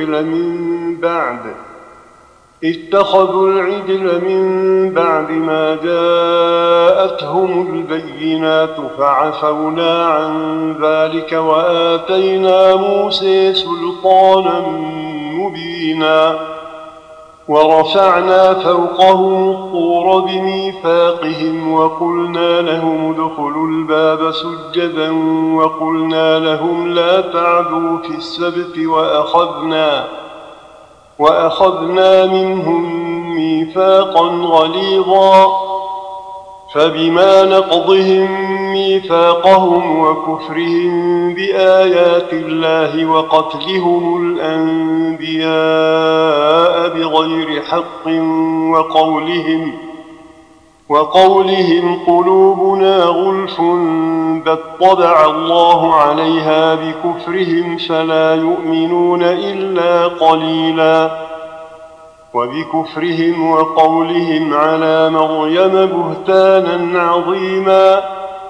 العجل من بعد ما جاءتهم البينات فعفونا عن ذلك وآتينا موسى سلطانا مبينا. ورفعنا فوقهم الطور بميثاقهم وقلنا لهم ادخلوا الباب سجدا وقلنا لهم لا تعدوا في السبت وأخذنا منهم ميثاقا غليظا. فبما نقضهم ميثاقهم وكفرهم بآيات الله وقتلهم الأنبياء بغير حق وقولهم قلوبنا غلف بل طبع الله عليها بكفرهم فلا يؤمنون إلا قليلا. وبكفرهم وقولهم على مريم بهتانا عظيما.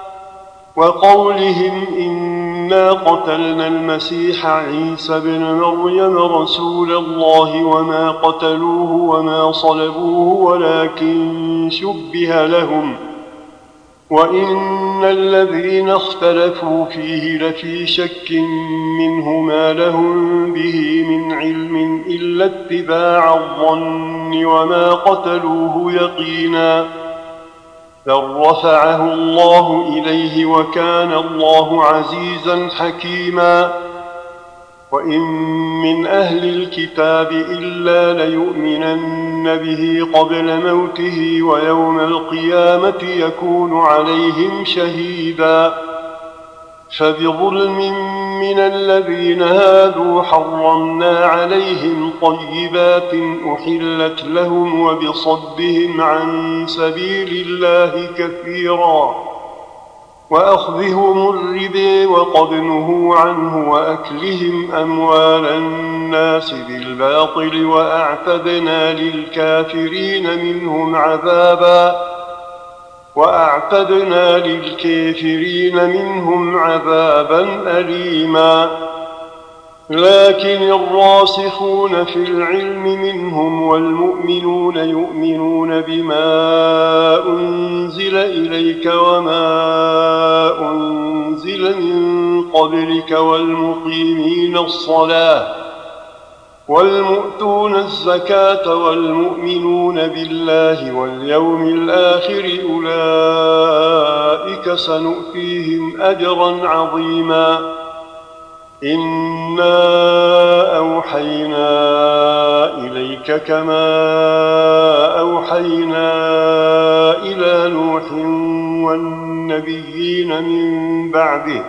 وقولهم إنا قتلنا المسيح عيسى ابن مريم رسول الله وما قتلوه وما صلبوه ولكن شبه لهم وإن الذين اختلفوا فيه لفي شك منه ما لهم به من علم إلا اتباع الظن وما قتلوه يقينا. بل رفعه الله إليه وكان الله عزيزا حكيما. وإن من أهل الكتاب إلا ليؤمنن به قبل موته ويوم القيامة يكون عليهم شهيدا. فبظلم من الذين هادوا حرمنا عليهم طيبات أحلت لهم وبصدهم عن سبيل الله كثيرا وأخذهم الربا وقد نهوا عنه وأكلهم أموال الناس بالباطل وأعتدنا للكافرين منهم عذابا أليما. لكن الراسخون في العلم منهم والمؤمنون يؤمنون بما أنزل إليك وما أنزل من قبلك والمقيمين الصلاة والمؤتون الزكاة والمؤمنون بالله واليوم الآخر أولئك سنؤتيهم أجرا عظيما إنا أوحينا إليك كما أوحينا إلى نوح والنبيين من بعده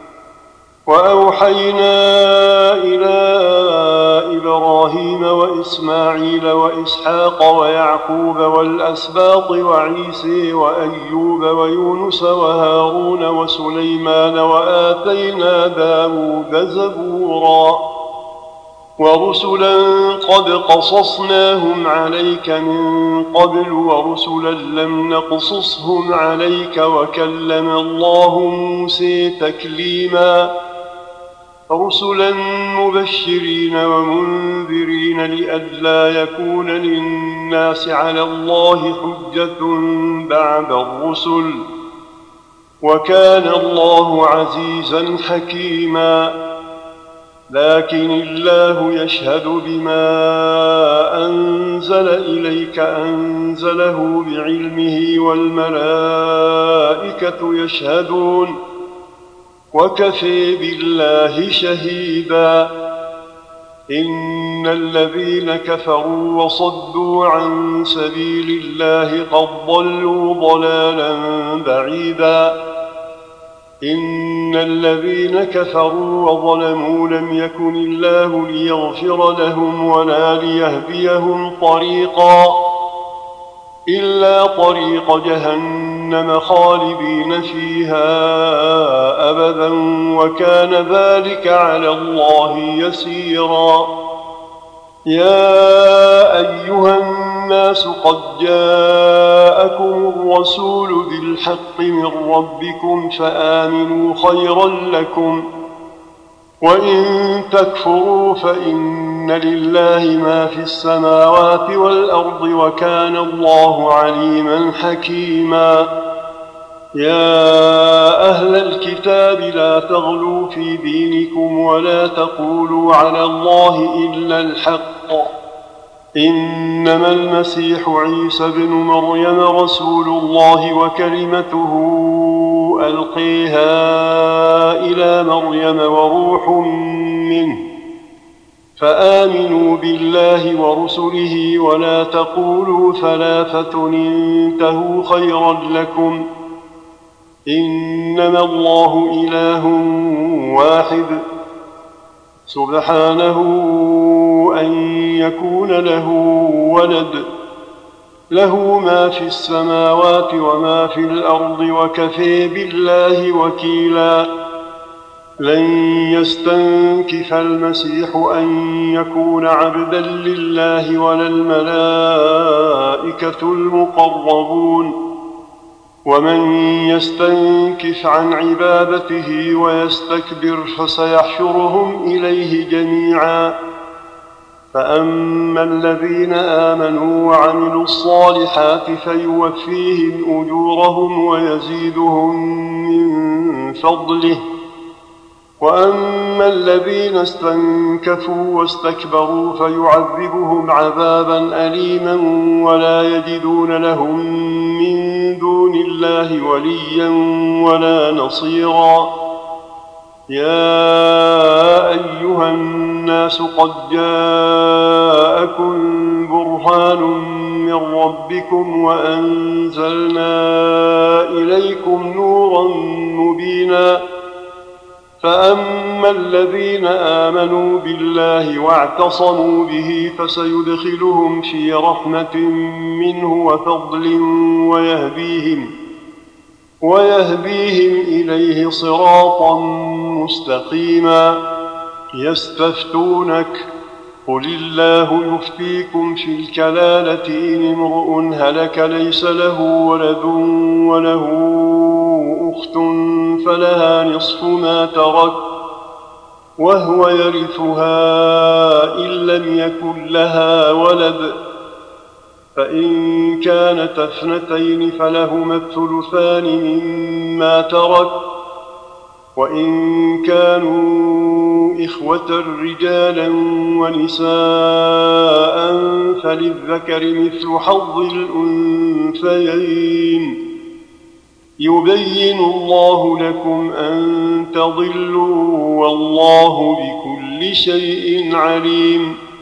وأوحينا إلى إبراهيم وإسماعيل وإسحاق ويعقوب والأسباط وعيسى وأيوب ويونس وهارون وسليمان وآتينا داود زبورا ورسلا قد قصصناهم عليك من قبل ورسلا لم نقصصهم عليك وكلم الله موسى تكليما رسلا مبشرين ومنذرين لئلا يكون للناس على الله حجة بعد الرسل وكان الله عزيزا حكيما لكن الله يشهد بما أنزل إليك أنزله بعلمه والملائكة يشهدون وكفى بالله شهيدا إن الذين كفروا وصدوا عن سبيل الله قد ضلوا ضلالا بعيدا إن الذين كفروا وظلموا لم يكن الله ليغفر لهم ولا ليهديهم طريقا إلا طريق جهنم خالدين فيها أبدا وكان ذلك على الله يسيرا يا أيها الناس قد جاءكم الرسول بالحق من ربكم فآمنوا خيرا لكم وإن تكفروا فإن لله ما في السماوات والأرض وكان الله عليما حكيما يا أهل الكتاب لا تغلوا في دينكم ولا تقولوا على الله إلا الحق إنما المسيح عيسى بن مريم رسول الله وكلمته ألقيها إلى مريم وروح منه فآمنوا بالله ورسله ولا تقولوا ثلاثة انتهوا خيرا لكم إنما الله إله واحد سبحانه أن يكون له ولد له ما في السماوات وما في الأرض وكفى بالله وكيلا لن يستنكف المسيح أن يكون عبدا لله ولا الملائكة المقربون ومن يستنكف عن عبادته ويستكبر فسيحشرهم إليه جميعا فأما الذين آمنوا وعملوا الصالحات فيوفيهم أجورهم ويزيدهم من فضله وأما الذين استنكفوا واستكبروا فيعذبهم عذابا أليما ولا يجدون لهم من دون الله وليا ولا نصيرا يا أيها الناس قد جاءكم برهان من ربكم وأنزلنا إليكم نورا مبينا فأما الذين آمنوا بالله واعتصموا به فسيدخلهم في رحمة منه وفضل ويهديهم إليه صراطا مستقيما يستفتونك قل الله يفتيكم في الكلالة إن امرؤ هلك ليس له ولد وله أخت فلها نصف ما ترك وهو يرثها إن لم يكن لها ولد، فإن كانت اثنتين فلهما الثلثان مما ترك، وإن كانوا إخوة رجالا ونساء فللذكر مثل حظ الأنثيين. يبين الله لكم أن تضلوا والله بكل شيء عليم.